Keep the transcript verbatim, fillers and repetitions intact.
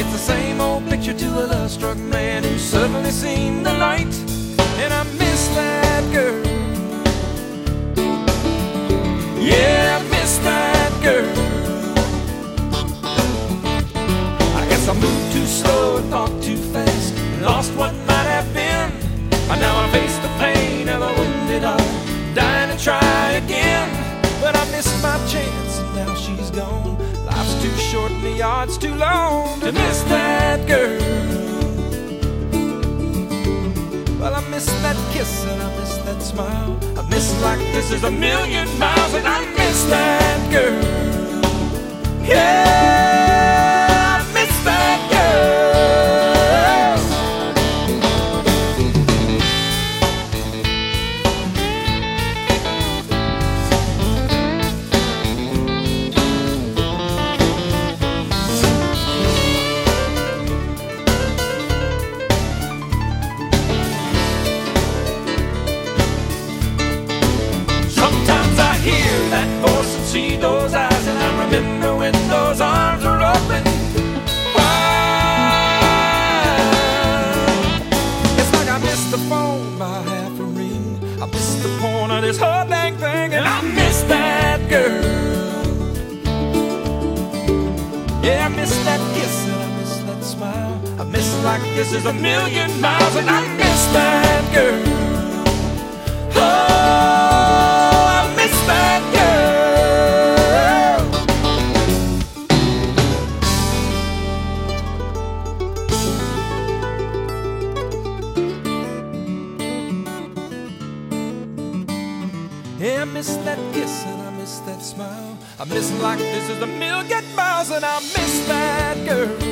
It's the same old picture to a love-struck man who's suddenly seen the light. And I miss that girl. Yeah, I miss that girl. I guess I moved too slow and thought too fast, lost what might have been. And now I face the pain of a wounded heart, dying to try again. But I missed my chance and now she's gone. Life's too short and the yard's too long to miss that girl. Well, I miss that kiss and I miss that smile. I miss like this is a million miles. And I miss that girl. Yeah, I miss that girl. See those eyes, and I remember when those arms were open wide. It's like I missed the phone by half a ring. I missed the point of this whole dang thing, and I miss that girl. Yeah, I miss that kiss, and I miss that smile. I miss like this is a million miles, and I miss that girl. Oh, I miss that girl. Yeah, I miss that kiss and I miss that smile. I miss like this is a million miles, and I miss that girl.